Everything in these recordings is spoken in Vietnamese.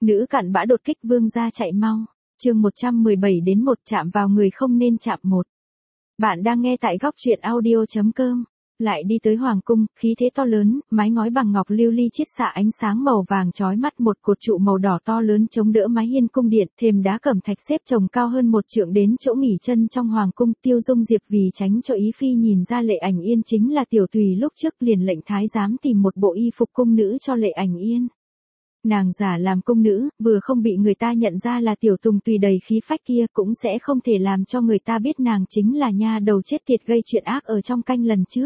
Nữ cặn bã đột kích vương gia chạy mau. Chương 117 đến 1 chạm vào người không nên chạm 1. Bạn đang nghe tại góc truyện audio.com. Lại đi tới hoàng cung, khí thế to lớn, mái ngói bằng ngọc lưu ly chiết xạ ánh sáng màu vàng chói mắt, một cột trụ màu đỏ to lớn chống đỡ mái hiên cung điện, thềm đá cẩm thạch xếp chồng cao hơn 1 trượng đến chỗ nghỉ chân trong hoàng cung. Tiêu Dung Diệp vì tránh cho Ý Phi nhìn ra Lệ Ảnh Yên chính là tiểu tùy lúc trước liền lệnh thái giám tìm một bộ y phục cung nữ cho Lệ Ảnh Yên. Nàng giả làm cung nữ, vừa không bị người ta nhận ra là tiểu tùng tùy đầy khí phách kia, cũng sẽ không thể làm cho người ta biết nàng chính là nha đầu chết tiệt gây chuyện ác ở trong canh lần trước.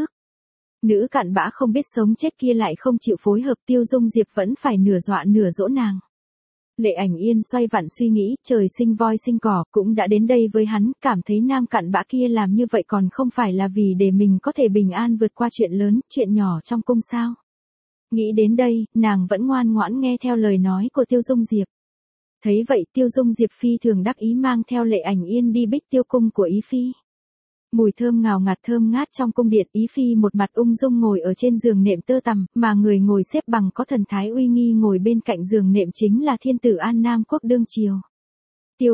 Nữ cặn bã không biết sống chết kia lại không chịu phối hợp, Tiêu Dung Diệp vẫn phải nửa dọa nửa dỗ nàng. Lệ Ảnh Yên xoay vặn suy nghĩ, trời sinh voi sinh cỏ, cũng đã đến đây với hắn, cảm thấy nam cặn bã kia làm như vậy còn không phải là vì để mình có thể bình an vượt qua chuyện lớn, chuyện nhỏ trong cung sao. Nghĩ đến đây, nàng vẫn ngoan ngoãn nghe theo lời nói của Tiêu Dung Diệp. Thấy vậy, Tiêu Dung Diệp phi thường đắc ý mang theo Lệ Ảnh Yên đi Bích Tiêu cung của Ý Phi. Mùi thơm ngào ngạt thơm ngát trong cung điện, Ý Phi một mặt ung dung ngồi ở trên giường nệm tơ tằm, mà người ngồi xếp bằng có thần thái uy nghi ngồi bên cạnh giường nệm chính là thiên tử An Nam quốc đương triều. Tiêu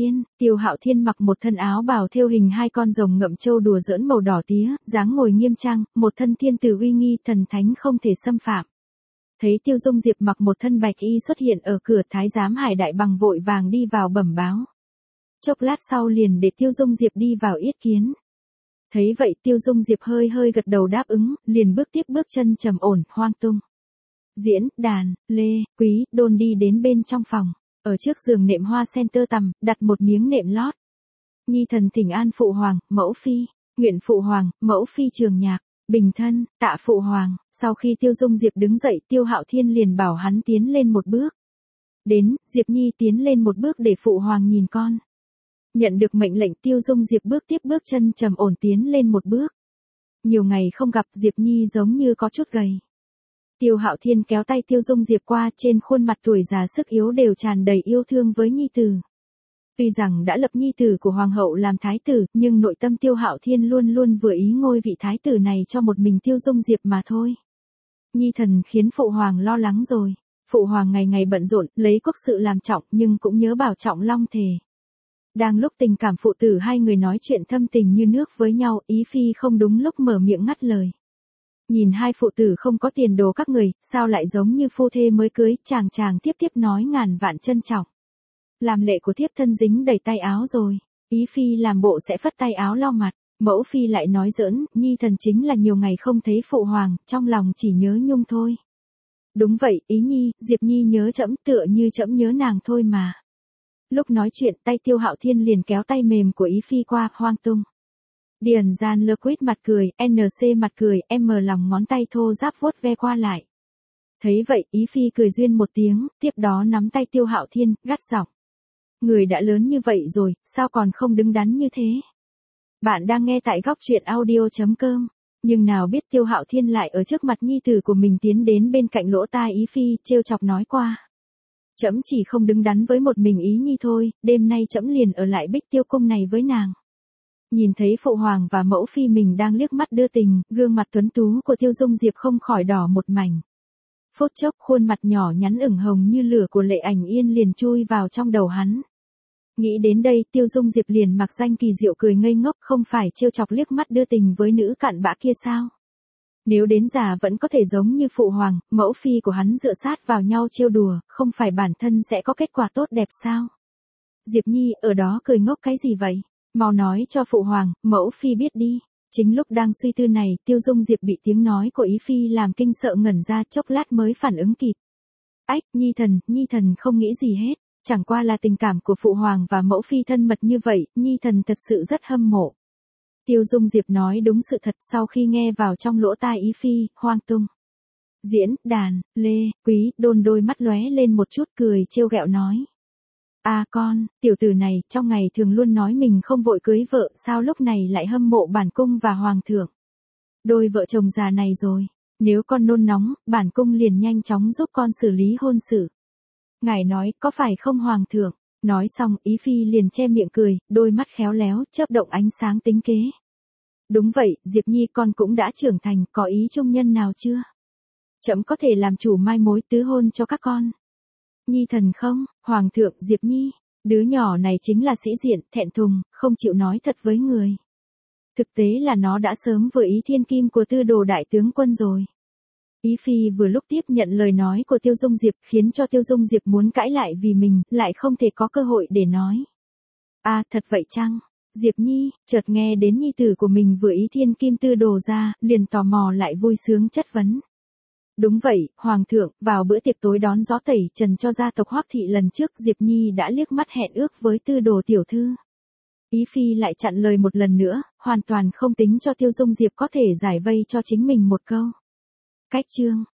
Hạo Thiên mặc một thân áo bào thêu hình 2 con rồng ngậm châu đùa giỡn màu đỏ tía, dáng ngồi nghiêm trang, một thân thiên tử uy nghi, thần thánh không thể xâm phạm. Thấy Tiêu Dung Diệp mặc một thân bạch y xuất hiện ở cửa, thái giám Hải Đại Bằng vội vàng đi vào bẩm báo. Chốc lát sau liền để Tiêu Dung Diệp đi vào yết kiến. Thấy vậy, Tiêu Dung Diệp hơi hơi gật đầu đáp ứng, liền bước tiếp bước chân trầm ổn, hoang tung. Diễn, Đàn, Lê, Quý, Đôn đi đến bên trong phòng. Ở trước giường nệm hoa sen tơ tằm, đặt một miếng nệm lót. Nhi thần thỉnh an phụ hoàng, mẫu phi, nguyện phụ hoàng, mẫu phi trường nhạc, bình thân, tạ phụ hoàng. Sau khi Tiêu Dung Diệp đứng dậy, Tiêu Hạo Thiên liền bảo hắn tiến lên một bước. Đến, Diệp Nhi tiến lên một bước để phụ hoàng nhìn con. Nhận được mệnh lệnh, Tiêu Dung Diệp bước tiếp bước chân trầm ổn tiến lên một bước. Nhiều ngày không gặp, Diệp Nhi giống như có chút gầy. Tiêu Hạo Thiên kéo tay Tiêu Dung Diệp qua, trên khuôn mặt tuổi già sức yếu đều tràn đầy yêu thương với nhi tử. Tuy rằng đã lập nhi tử của hoàng hậu làm thái tử, nhưng nội tâm Tiêu Hạo Thiên luôn luôn vừa ý ngôi vị thái tử này cho một mình Tiêu Dung Diệp mà thôi. Nhi thần khiến phụ hoàng lo lắng rồi. Phụ hoàng ngày ngày bận rộn, lấy quốc sự làm trọng, nhưng cũng nhớ bảo trọng long thể. Đang lúc tình cảm phụ tử hai người nói chuyện thâm tình như nước với nhau, Ý Phi không đúng lúc mở miệng ngắt lời. Nhìn hai phụ tử không có tiền đồ các người, sao lại giống như phu thê mới cưới, chàng tiếp nói ngàn vạn trân trọng. Làm lệ của thiếp thân dính đầy tay áo rồi. Ý Phi làm bộ sẽ phất tay áo lau mặt, mẫu phi lại nói giỡn, nhi thần chính là nhiều ngày không thấy phụ hoàng, trong lòng chỉ nhớ nhung thôi. Đúng vậy, Ý Nhi, Diệp Nhi nhớ trẫm tựa như trẫm nhớ nàng thôi mà. Lúc nói chuyện, tay Tiêu Hạo Thiên liền kéo tay mềm của Ý Phi qua, hoang tung. Điền Gian Lơ Quýt mặt cười, NC mặt cười, M lòng ngón tay thô ráp vuốt ve qua lại. Thấy vậy, Ý Phi cười duyên một tiếng, tiếp đó nắm tay Tiêu Hạo Thiên, gắt giọng. Người đã lớn như vậy rồi, sao còn không đứng đắn như thế? Bạn đang nghe tại góc truyện audio.com. Nhưng nào biết Tiêu Hạo Thiên lại ở trước mặt nhi tử của mình tiến đến bên cạnh lỗ tai Ý Phi, trêu chọc nói qua. Trẫm chỉ không đứng đắn với một mình Ý Nhi thôi, đêm nay trẫm liền ở lại Bích Tiêu cung này với nàng. Nhìn thấy phụ hoàng và mẫu phi mình đang liếc mắt đưa tình, gương mặt tuấn tú của Tiêu Dung Diệp không khỏi đỏ một mảnh. Phút chốc khuôn mặt nhỏ nhắn ửng hồng như lửa của Lệ Ảnh Yên liền chui vào trong đầu hắn. Nghĩ đến đây, Tiêu Dung Diệp liền mặc danh kỳ diệu cười ngây ngốc, không phải trêu chọc liếc mắt đưa tình với nữ cặn bã kia sao? Nếu đến già vẫn có thể giống như phụ hoàng, mẫu phi của hắn dựa sát vào nhau trêu đùa, không phải bản thân sẽ có kết quả tốt đẹp sao? Diệp Nhi, ở đó cười ngốc cái gì vậy? Mau nói cho phụ hoàng, mẫu phi biết đi. Chính lúc đang suy tư này, Tiêu Dung Diệp bị tiếng nói của Ý Phi làm kinh sợ ngẩn ra, chốc lát mới phản ứng kịp. Ách, Nhi thần không nghĩ gì hết. Chẳng qua là tình cảm của phụ hoàng và mẫu phi thân mật như vậy, Nhi thần thật sự rất hâm mộ. Tiêu Dung Diệp nói đúng sự thật, sau khi nghe vào trong lỗ tai Ý Phi, hoang tung. Diễn, Đàn, Lê, Quý, Đôn đôi mắt lóe lên một chút cười trêu ghẹo nói. À con, tiểu tử này, trong ngày thường luôn nói mình không vội cưới vợ, sao lúc này lại hâm mộ bản cung và hoàng thượng. Đôi vợ chồng già này rồi, nếu con nôn nóng, bản cung liền nhanh chóng giúp con xử lý hôn sự. Ngài nói, có phải không hoàng thượng? Nói xong, Ý Phi liền che miệng cười, đôi mắt khéo léo, chớp động ánh sáng tính kế. Đúng vậy, Diệp Nhi con cũng đã trưởng thành, có ý trung nhân nào chưa? Trẫm có thể làm chủ mai mối tứ hôn cho các con. Nhi thần không, Hoàng thượng Diệp Nhi, đứa nhỏ này chính là sĩ diện, thẹn thùng, không chịu nói thật với người. Thực tế là nó đã sớm vừa ý thiên kim của Tư Đồ đại tướng quân rồi. Ý Phi vừa lúc tiếp nhận lời nói của Tiêu Dung Diệp khiến cho Tiêu Dung Diệp muốn cãi lại vì mình lại không thể có cơ hội để nói. À thật vậy chăng? Diệp Nhi, chợt nghe đến nhi tử của mình vừa ý thiên kim Tư Đồ ra, liền tò mò lại vui sướng chất vấn. Đúng vậy, Hoàng thượng, vào bữa tiệc tối đón gió tẩy trần cho gia tộc Hoắc thị lần trước Diệp Nhi đã liếc mắt hẹn ước với Tư Đồ tiểu thư. Ý Phi lại chặn lời một lần nữa, hoàn toàn không tính cho Tiêu Dung Diệp có thể giải vây cho chính mình một câu. Cách chương